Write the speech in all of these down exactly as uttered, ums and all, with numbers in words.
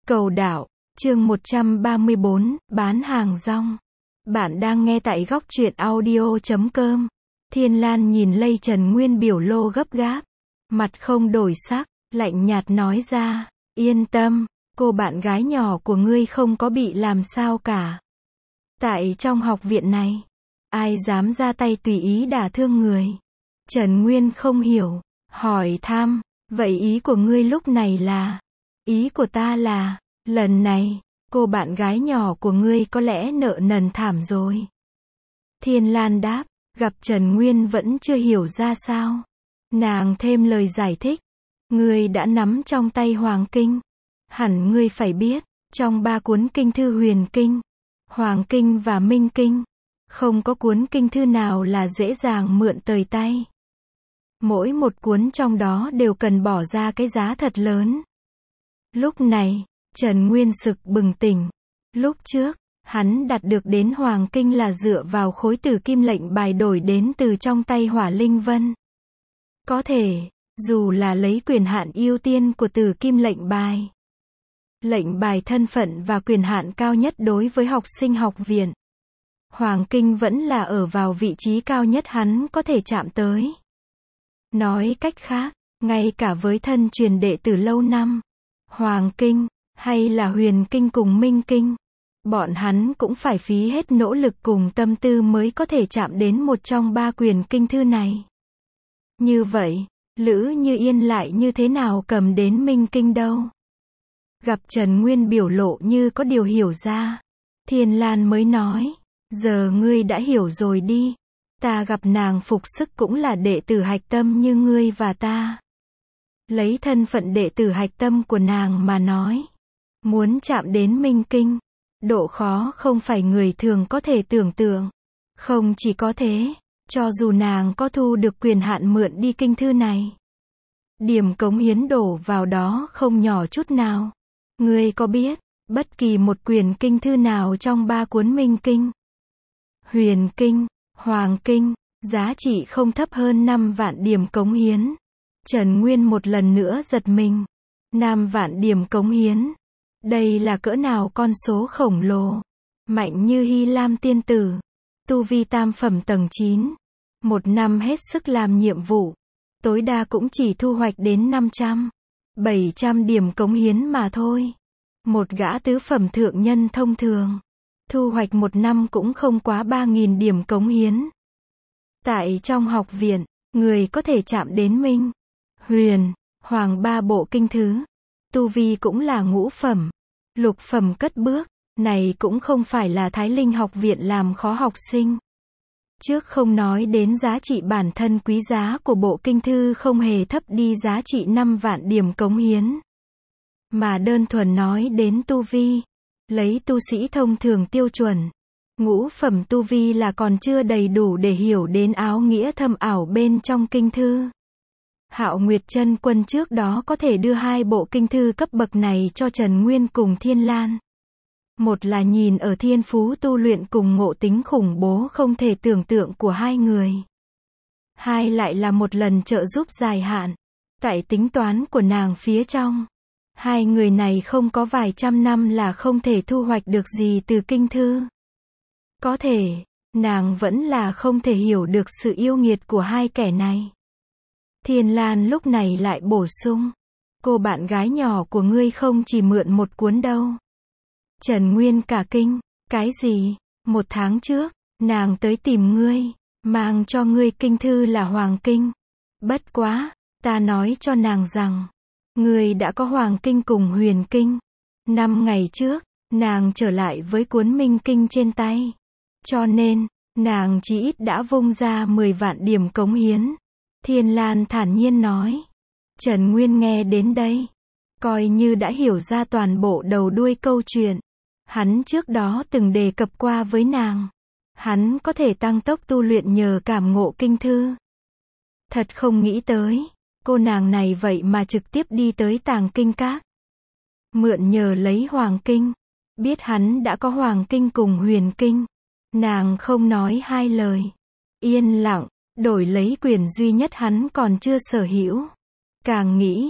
Cầu đạo, chương một trăm ba mươi bốn, bán hàng rong. Bạn đang nghe tại góc truyện audio chấm com. Thiên Lan nhìn Lây Trần Nguyên biểu lô gấp gáp, mặt không đổi sắc, lạnh nhạt nói ra, yên tâm, cô bạn gái nhỏ của ngươi không có bị làm sao cả. Tại trong học viện này, ai dám ra tay tùy ý đả thương người? Trần Nguyên không hiểu, hỏi thăm, vậy ý của ngươi lúc này là? Ý của ta là, lần này, cô bạn gái nhỏ của ngươi có lẽ nợ nần thảm rồi. Thiên Lan đáp, gặp Trần Nguyên vẫn chưa hiểu ra sao. Nàng thêm lời giải thích, ngươi đã nắm trong tay Hoàng Kinh. Hẳn ngươi phải biết, trong ba cuốn kinh thư Huyền Kinh, Hoàng Kinh và Minh Kinh, không có cuốn kinh thư nào là dễ dàng mượn tời tay. Mỗi một cuốn trong đó đều cần bỏ ra cái giá thật lớn. Lúc này, Trần Nguyên sực bừng tỉnh. Lúc trước, hắn đạt được đến Hoàng Kinh là dựa vào khối tử kim lệnh bài đổi đến từ trong tay Hỏa Linh Vân. Có thể, dù là lấy quyền hạn ưu tiên của tử kim lệnh bài, lệnh bài thân phận và quyền hạn cao nhất đối với học sinh học viện, Hoàng Kinh vẫn là ở vào vị trí cao nhất hắn có thể chạm tới. Nói cách khác, ngay cả với thân truyền đệ tử lâu năm, Hoàng Kinh, hay là Huyền Kinh cùng Minh Kinh, bọn hắn cũng phải phí hết nỗ lực cùng tâm tư mới có thể chạm đến một trong ba quyền kinh thư này. Như vậy, Lữ Như Yên lại như thế nào cầm đến Minh Kinh đâu? Gặp Trần Nguyên biểu lộ như có điều hiểu ra, Thiên Lan mới nói, giờ ngươi đã hiểu rồi đi. Ta gặp nàng phục sức cũng là đệ tử hạch tâm như ngươi và ta. Lấy thân phận đệ tử hạch tâm của nàng mà nói, muốn chạm đến Minh Kinh, độ khó không phải người thường có thể tưởng tượng. Không chỉ có thế, cho dù nàng có thu được quyền hạn mượn đi kinh thư này, điểm cống hiến đổ vào đó không nhỏ chút nào. Ngươi có biết, bất kỳ một quyền kinh thư nào trong ba cuốn Minh Kinh, Huyền Kinh, Hoàng Kinh, giá trị không thấp hơn năm vạn điểm cống hiến. Trần Nguyên một lần nữa giật mình. năm vạn điểm cống hiến. Đây là cỡ nào con số khổng lồ. Mạnh như Hy Lam tiên tử. Tu vi tam phẩm tầng chín. Một năm hết sức làm nhiệm vụ. Tối đa cũng chỉ thu hoạch đến năm trăm, bảy trăm điểm cống hiến mà thôi. Một gã tứ phẩm thượng nhân thông thường, thu hoạch một năm cũng không quá ba nghìn điểm cống hiến. Tại trong học viện, người có thể chạm đến Minh, Huyền, Hoàng ba bộ kinh thứ. Tu vi cũng là ngũ phẩm, lục phẩm cất bước. Này cũng không phải là Thái Linh học viện làm khó học sinh. Trước không nói đến giá trị bản thân quý giá của bộ kinh thư không hề thấp đi giá trị năm vạn điểm cống hiến. Mà đơn thuần nói đến tu vi, lấy tu sĩ thông thường tiêu chuẩn, ngũ phẩm tu vi là còn chưa đầy đủ để hiểu đến áo nghĩa thâm ảo bên trong kinh thư. Hạo Nguyệt Chân Quân trước đó có thể đưa hai bộ kinh thư cấp bậc này cho Trần Nguyên cùng Thiên Lan. Một là nhìn ở thiên phú tu luyện cùng ngộ tính khủng bố không thể tưởng tượng của hai người. Hai lại là một lần trợ giúp dài hạn. Tại tính toán của nàng phía trong, hai người này không có vài trăm năm là không thể thu hoạch được gì từ kinh thư. Có thể, nàng vẫn là không thể hiểu được sự yêu nghiệt của hai kẻ này. Thiên Lan lúc này lại bổ sung, cô bạn gái nhỏ của ngươi không chỉ mượn một cuốn đâu. Trần Nguyên cả kinh, cái gì? Một tháng trước, nàng tới tìm ngươi, mang cho ngươi kinh thư là Hoàng Kinh. Bất quá, ta nói cho nàng rằng, ngươi đã có Hoàng Kinh cùng Huyền Kinh. Năm ngày trước, nàng trở lại với cuốn Minh Kinh trên tay. Cho nên, nàng chỉ ít đã vung ra mười vạn điểm cống hiến. Thiên Lan thản nhiên nói. Trần Nguyên nghe đến đây, coi như đã hiểu ra toàn bộ đầu đuôi câu chuyện. Hắn trước đó từng đề cập qua với nàng. Hắn có thể tăng tốc tu luyện nhờ cảm ngộ kinh thư. Thật không nghĩ tới, cô nàng này vậy mà trực tiếp đi tới Tàng Kinh Các. Mượn nhờ lấy Hoàng Kinh. Biết hắn đã có Hoàng Kinh cùng Huyền Kinh. Nàng không nói hai lời. Yên lặng, đổi lấy quyền duy nhất hắn còn chưa sở hữu. Càng nghĩ,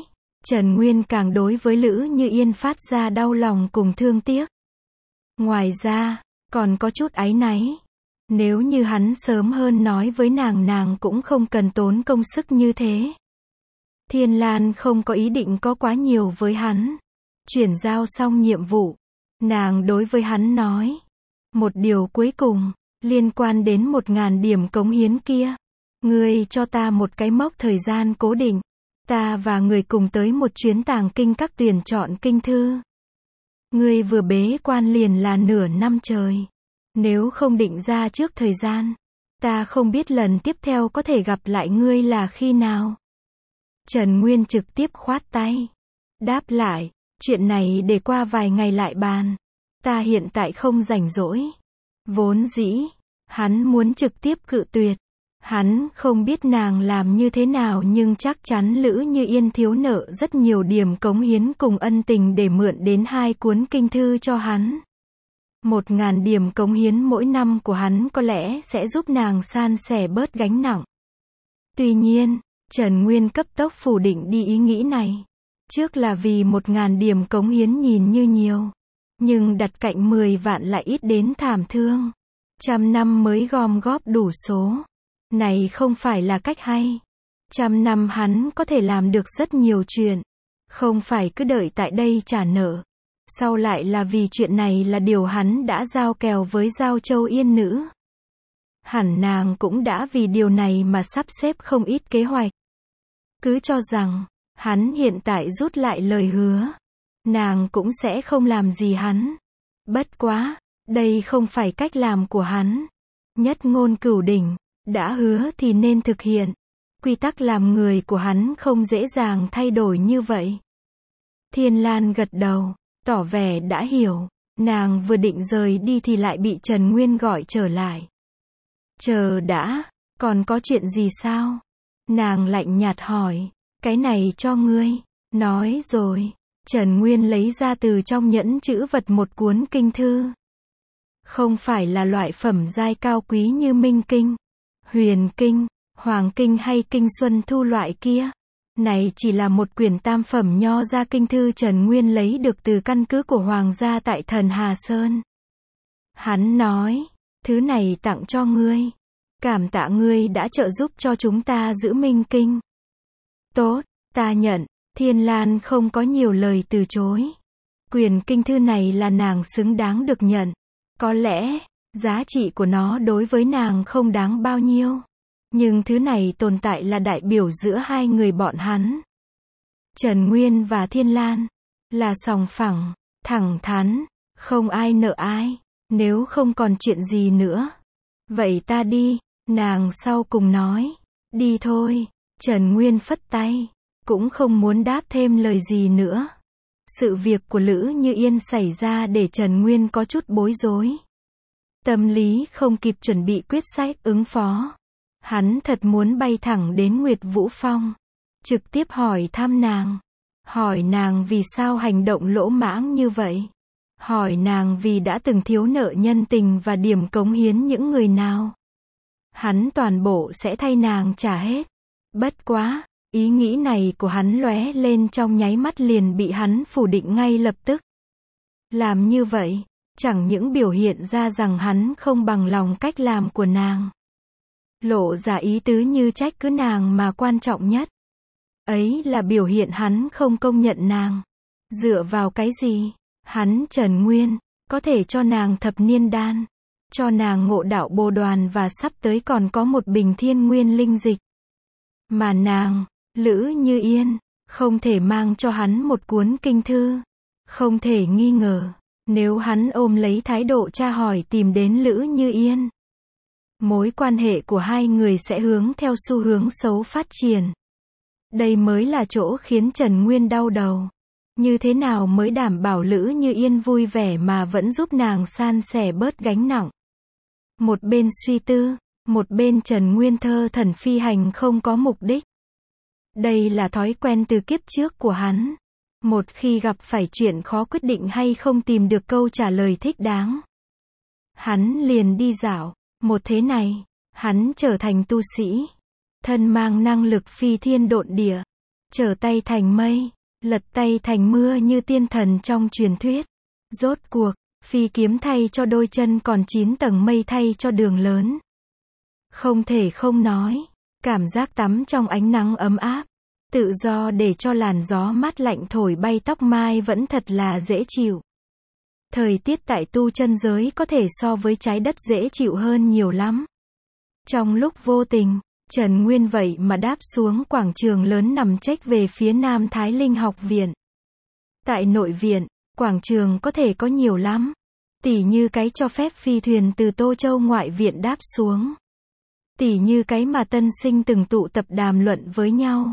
Trần Nguyên càng đối với Lữ Như Yên phát ra đau lòng cùng thương tiếc. Ngoài ra, còn có chút áy náy. Nếu như hắn sớm hơn nói với nàng, nàng cũng không cần tốn công sức như thế. Thiên Lan không có ý định có quá nhiều với hắn. Chuyển giao xong nhiệm vụ, nàng đối với hắn nói. Một điều cuối cùng, liên quan đến một ngàn điểm cống hiến kia. Ngươi cho ta một cái mốc thời gian cố định. Ta và người cùng tới một chuyến tàng kinh các tuyển chọn kinh thư. Ngươi vừa bế quan liền là nửa năm trời. Nếu không định ra trước thời gian, ta không biết lần tiếp theo có thể gặp lại ngươi là khi nào. Trần Nguyên trực tiếp khoát tay. Đáp lại, chuyện này để qua vài ngày lại bàn. Ta hiện tại không rảnh rỗi. Vốn dĩ, hắn muốn trực tiếp cự tuyệt. Hắn không biết nàng làm như thế nào nhưng chắc chắn Lữ Như Yên thiếu nợ rất nhiều điểm cống hiến cùng ân tình để mượn đến hai cuốn kinh thư cho hắn. Một ngàn điểm cống hiến mỗi năm của hắn có lẽ sẽ giúp nàng san sẻ bớt gánh nặng. Tuy nhiên, Trần Nguyên cấp tốc phủ định đi ý nghĩ này. Trước là vì một ngàn điểm cống hiến nhìn như nhiều. Nhưng đặt cạnh mười vạn lại ít đến thảm thương. Trăm năm mới gom góp đủ số. Này không phải là cách hay. Trăm năm hắn có thể làm được rất nhiều chuyện. Không phải cứ đợi tại đây trả nợ. Sau lại là vì chuyện này là điều hắn đã giao kèo với Giao Châu Yên Nữ. Hẳn nàng cũng đã vì điều này mà sắp xếp không ít kế hoạch. Cứ cho rằng, hắn hiện tại rút lại lời hứa. Nàng cũng sẽ không làm gì hắn. Bất quá, đây không phải cách làm của hắn. Nhất ngôn cửu đỉnh, đã hứa thì nên thực hiện. Quy tắc làm người của hắn không dễ dàng thay đổi như vậy. Thiên Lan gật đầu, tỏ vẻ đã hiểu. Nàng vừa định rời đi thì lại bị Trần Nguyên gọi trở lại. Chờ đã, còn có chuyện gì sao? Nàng lạnh nhạt hỏi, cái này cho ngươi. Nói rồi, Trần Nguyên lấy ra từ trong nhẫn chữ vật một cuốn kinh thư. Không phải là loại phẩm giai cao quý như Minh Kinh, Huyền Kinh, Hoàng Kinh hay Kinh Xuân Thu loại kia. Này chỉ là một quyển tam phẩm nho gia kinh thư Trần Nguyên lấy được từ căn cứ của Hoàng gia tại Thần Hà Sơn. Hắn nói, thứ này tặng cho ngươi. Cảm tạ ngươi đã trợ giúp cho chúng ta giữ Minh Kinh. Tốt, ta nhận. Thiên Lan không có nhiều lời từ chối. Quyển kinh thư này là nàng xứng đáng được nhận. Có lẽ, giá trị của nó đối với nàng không đáng bao nhiêu. Nhưng thứ này tồn tại là đại biểu giữa hai người bọn hắn. Trần Nguyên và Thiên Lan là sòng phẳng, thẳng thắn, không ai nợ ai. Nếu không còn chuyện gì nữa, vậy ta đi, nàng sau cùng nói. Đi thôi. Trần Nguyên phất tay, cũng không muốn đáp thêm lời gì nữa. Sự việc của Lữ Như Yên xảy ra để Trần Nguyên có chút bối rối. Tâm lý không kịp chuẩn bị quyết sách ứng phó. Hắn thật muốn bay thẳng đến Nguyệt Vũ Phong, trực tiếp hỏi thăm nàng. Hỏi nàng vì sao hành động lỗ mãng như vậy. Hỏi nàng vì đã từng thiếu nợ nhân tình và điểm cống hiến những người nào. Hắn toàn bộ sẽ thay nàng trả hết. Bất quá, ý nghĩ này của hắn lóe lên trong nháy mắt liền bị hắn phủ định ngay lập tức. Làm như vậy, chẳng những biểu hiện ra rằng hắn không bằng lòng cách làm của nàng. Lộ ra ý tứ như trách cứ nàng mà quan trọng nhất. Ấy là biểu hiện hắn không công nhận nàng. Dựa vào cái gì? Hắn Trần Nguyên, có thể cho nàng thập niên đan. Cho nàng ngộ đạo bồ đoàn và sắp tới còn có một bình thiên nguyên linh dịch. Mà nàng, Lữ Như Yên, không thể mang cho hắn một cuốn kinh thư. Không thể nghi ngờ, nếu hắn ôm lấy thái độ tra hỏi tìm đến Lữ Như Yên, mối quan hệ của hai người sẽ hướng theo xu hướng xấu phát triển. Đây mới là chỗ khiến Trần Nguyên đau đầu. Như thế nào mới đảm bảo Lữ Như Yên vui vẻ mà vẫn giúp nàng san sẻ bớt gánh nặng. Một bên suy tư, một bên Trần Nguyên thơ thẩn phi hành không có mục đích. Đây là thói quen từ kiếp trước của hắn. Một khi gặp phải chuyện khó quyết định hay không tìm được câu trả lời thích đáng, hắn liền đi dạo. Một thế này, hắn trở thành tu sĩ. Thân mang năng lực phi thiên độn địa. Trở tay thành mây. lật tay thành mưa như tiên thần trong truyền thuyết. Rốt cuộc, phi kiếm thay cho đôi chân còn chín tầng mây thay cho đường lớn. Không thể không nói, cảm giác tắm trong ánh nắng ấm áp, tự do để cho làn gió mát lạnh thổi bay tóc mai vẫn thật là dễ chịu. Thời tiết tại tu chân giới có thể so với trái đất dễ chịu hơn nhiều lắm. Trong lúc vô tình, Trần Nguyên vậy mà đáp xuống quảng trường lớn nằm chếch về phía nam Thái Linh học viện. Tại nội viện, quảng trường có thể có nhiều lắm. Tỉ như cái cho phép phi thuyền từ Tô Châu ngoại viện đáp xuống. Tỉ như cái mà tân sinh từng tụ tập đàm luận với nhau.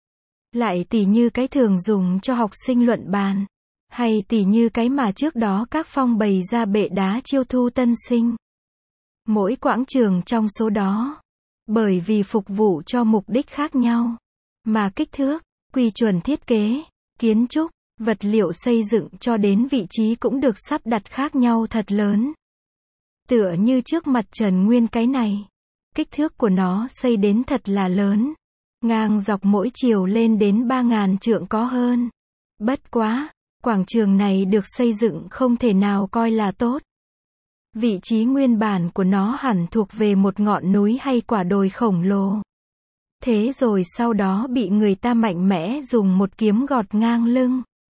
Lại tỉ như cái thường dùng cho học sinh luận bàn. Hay tỉ như cái mà trước đó các phong bày ra bệ đá chiêu thu tân sinh. Mỗi quảng trường trong số đó, bởi vì phục vụ cho mục đích khác nhau, mà kích thước, quy chuẩn thiết kế, kiến trúc, vật liệu xây dựng cho đến vị trí cũng được sắp đặt khác nhau thật lớn. Tựa như trước mặt Trần Nguyên cái này, kích thước của nó xây đến thật là lớn, ngang dọc mỗi chiều lên đến ba ngàn trượng có hơn. Bất quá, quảng trường này được xây dựng không thể nào coi là tốt. Vị trí nguyên bản của nó hẳn thuộc về một ngọn núi hay quả đồi khổng lồ. Thế rồi sau đó bị người ta mạnh mẽ dùng một kiếm gọt ngang lưng.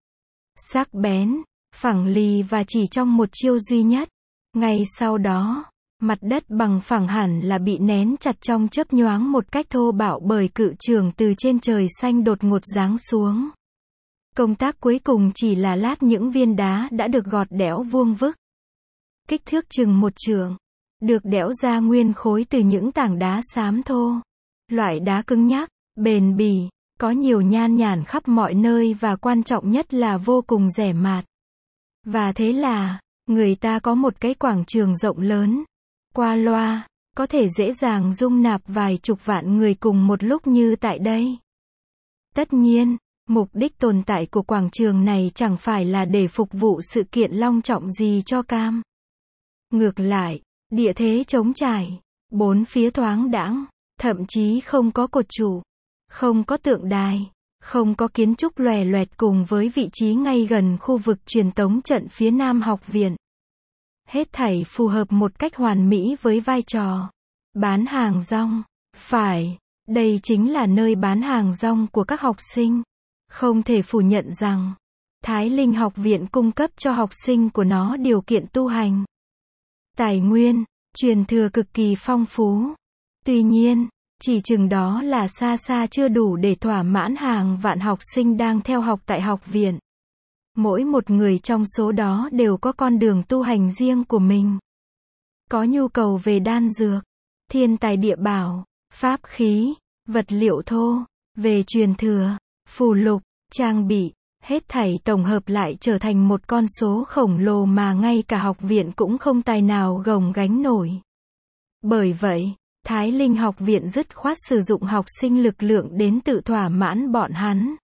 Sắc bén, phẳng lì và chỉ trong một chiêu duy nhất. Ngay sau đó, mặt đất bằng phẳng hẳn là bị nén chặt trong chớp nhoáng một cách thô bạo bởi cự trường từ trên trời xanh đột ngột giáng xuống. Công tác cuối cùng chỉ là lát những viên đá đã được gọt đẽo vuông vức. Kích thước chừng một trượng, được đẽo ra nguyên khối từ những tảng đá xám thô. Loại đá cứng nhắc, bền bỉ, có nhiều nhan nhản khắp mọi nơi và quan trọng nhất là vô cùng rẻ mạt. Và thế là, người ta có một cái quảng trường rộng lớn, qua loa, có thể dễ dàng dung nạp vài chục vạn người cùng một lúc như tại đây. Tất nhiên, mục đích tồn tại của quảng trường này chẳng phải là để phục vụ sự kiện long trọng gì cho Cam. Ngược lại, địa thế trống trải, bốn phía thoáng đãng, thậm chí không có cột trụ, không có tượng đài, không có kiến trúc lòe loẹt cùng với vị trí ngay gần khu vực truyền tống trận phía nam học viện. Hết thảy phù hợp một cách hoàn mỹ với vai trò bán hàng rong. Phải, đây chính là nơi bán hàng rong của các học sinh. Không thể phủ nhận rằng, Thái Linh học viện cung cấp cho học sinh của nó điều kiện tu hành, tài nguyên, truyền thừa cực kỳ phong phú. Tuy nhiên, chỉ chừng đó là xa xa chưa đủ để thỏa mãn hàng vạn học sinh đang theo học tại học viện. Mỗi một người trong số đó đều có con đường tu hành riêng của mình. Có nhu cầu về đan dược, thiên tài địa bảo, pháp khí, vật liệu thô, về truyền thừa, phù lục, trang bị, hết thảy tổng hợp lại trở thành một con số khổng lồ mà ngay cả học viện cũng không tài nào gồng gánh nổi. Bởi vậy, Thái Linh học viện dứt khoát sử dụng học sinh lực lượng đến tự thỏa mãn bọn hắn.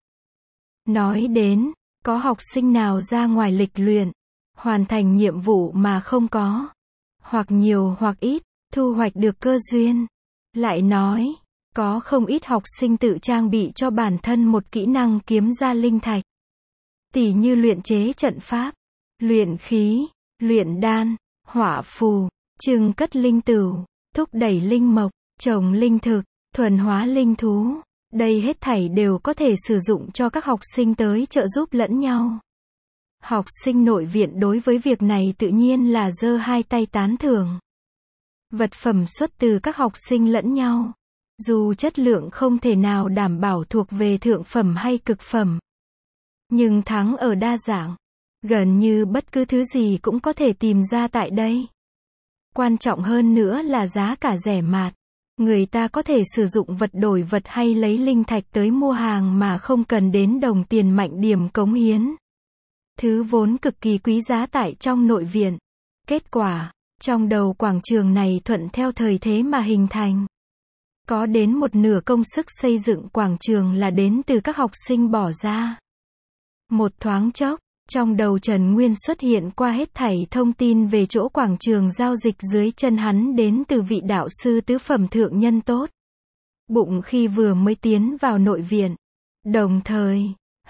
Nói đến, có học sinh nào ra ngoài lịch luyện, hoàn thành nhiệm vụ mà không có, hoặc nhiều hoặc ít, thu hoạch được cơ duyên. Lại nói, có không ít học sinh tự trang bị cho bản thân một kỹ năng kiếm ra linh thạch. Tỉ như luyện chế trận pháp, luyện khí, luyện đan, hỏa phù, trưng cất linh tửu, thúc đẩy linh mộc, trồng linh thực, thuần hóa linh thú. Đây hết thảy đều có thể sử dụng cho các học sinh tới trợ giúp lẫn nhau. Học sinh nội viện đối với việc này tự nhiên là giơ hai tay tán thưởng. Vật phẩm xuất từ các học sinh lẫn nhau, dù chất lượng không thể nào đảm bảo thuộc về thượng phẩm hay cực phẩm, nhưng thắng ở đa dạng. Gần như bất cứ thứ gì cũng có thể tìm ra tại đây. Quan trọng hơn nữa là giá cả rẻ mạt. Người ta có thể sử dụng vật đổi vật hay lấy linh thạch tới mua hàng mà không cần đến đồng tiền mạnh điểm cống hiến. Thứ vốn cực kỳ quý giá tại trong nội viện. Kết quả, trong đầu quảng trường này thuận theo thời thế mà hình thành. Có đến một nửa công sức xây dựng quảng trường là đến từ các học sinh bỏ ra. Một thoáng chốc, trong đầu Trần Nguyên xuất hiện qua hết thảy thông tin về chỗ quảng trường giao dịch dưới chân hắn đến từ vị đạo sư tứ phẩm thượng nhân tốt bụng khi vừa mới tiến vào nội viện. Đồng thời,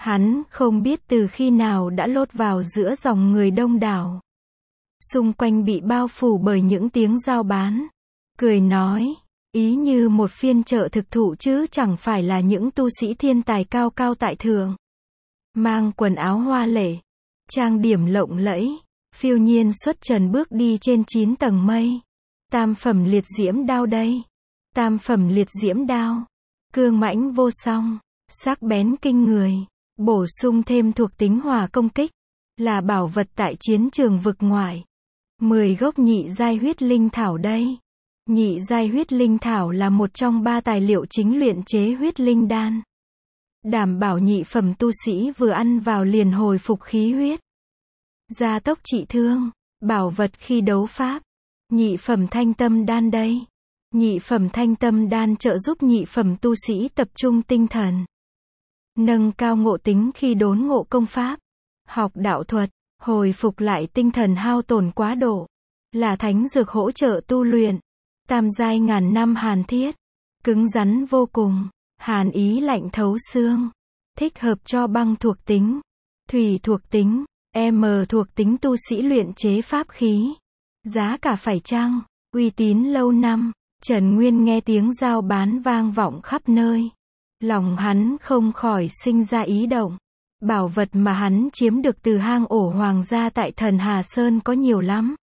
Hắn không biết từ khi nào đã lốt vào giữa dòng người đông đảo. Xung quanh bị bao phủ bởi những tiếng giao bán. Cười nói, ý như một phiên chợ thực thụ chứ chẳng phải là những tu sĩ thiên tài cao cao tại thượng. Mang quần áo hoa lệ, trang điểm lộng lẫy, phiêu nhiên xuất trần bước đi trên chín tầng mây. Tam phẩm liệt diễm đao đây. Tam phẩm liệt diễm đao. Cương mãnh vô song, sắc bén kinh người, bổ sung thêm thuộc tính hỏa công kích, là bảo vật tại chiến trường vực ngoại. mười gốc nhị giai huyết linh thảo đây. Nhị giai huyết linh thảo là một trong ba tài liệu chính luyện chế huyết linh đan. Đảm bảo nhị phẩm tu sĩ vừa ăn vào liền hồi phục khí huyết. Gia tốc trị thương, bảo vật khi đấu pháp. Nhị phẩm thanh tâm đan đây. Nhị phẩm thanh tâm đan trợ giúp nhị phẩm tu sĩ tập trung tinh thần. Nâng cao ngộ tính khi đốn ngộ công pháp. Học đạo thuật, hồi phục lại tinh thần hao tổn quá độ. Là thánh dược hỗ trợ tu luyện. Tam giai ngàn năm hàn thiết. Cứng rắn vô cùng. Hàn ý lạnh thấu xương. Thích hợp cho băng thuộc tính, thủy thuộc tính, M thuộc tính tu sĩ luyện chế pháp khí. Giá cả phải chăng, uy tín lâu năm. Trần Nguyên nghe tiếng giao bán vang vọng khắp nơi. Lòng hắn không khỏi sinh ra ý động. Bảo vật mà hắn chiếm được từ hang ổ hoàng gia tại Thần Hà Sơn có nhiều lắm.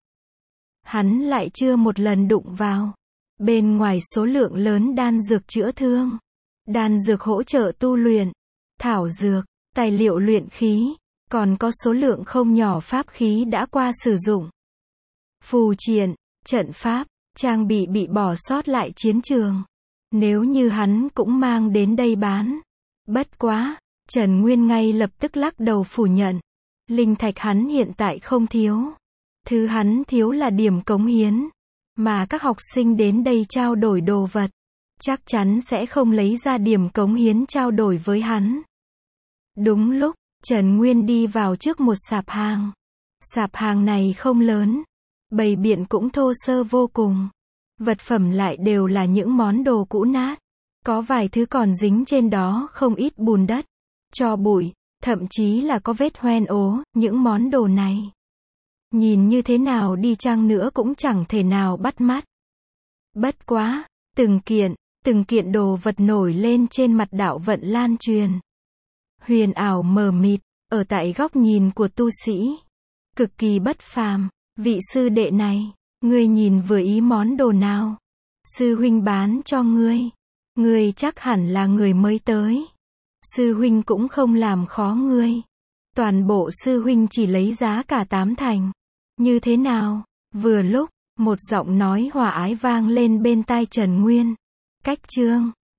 Hắn lại chưa một lần đụng vào. Bên ngoài số lượng lớn đan dược chữa thương, đan dược hỗ trợ tu luyện, thảo dược, tài liệu luyện khí, còn có số lượng không nhỏ pháp khí đã qua sử dụng. Phù triện, trận pháp, trang bị bị bỏ sót lại chiến trường. Nếu như hắn cũng mang đến đây bán. Bất quá, Trần Nguyên ngay lập tức lắc đầu phủ nhận. Linh thạch hắn hiện tại không thiếu. Thứ hắn thiếu là điểm cống hiến. Mà các học sinh đến đây trao đổi đồ vật, chắc chắn sẽ không lấy ra điểm cống hiến trao đổi với hắn. Đúng lúc, Trần Nguyên đi vào trước một sạp hàng. Sạp hàng này không lớn, bày biện cũng thô sơ vô cùng. Vật phẩm lại đều là những món đồ cũ nát. Có vài thứ còn dính trên đó không ít bùn đất, tro bụi, thậm chí là có vết hoen ố. Những món đồ này, nhìn như thế nào đi chăng nữa cũng chẳng thể nào bắt mắt. Bất quá, từng kiện, từng kiện đồ vật nổi lên trên mặt đạo vận lan truyền. Huyền ảo mờ mịt, ở tại góc nhìn của tu sĩ. Cực kỳ bất phàm, vị sư đệ này, ngươi nhìn vừa ý món đồ nào? Sư huynh bán cho ngươi. Ngươi chắc hẳn là người mới tới. Sư huynh cũng không làm khó ngươi. Toàn bộ sư huynh chỉ lấy giá cả tám thành. Như thế nào? Vừa lúc, một giọng nói hòa ái vang lên bên tai Trần Nguyên. Cách chương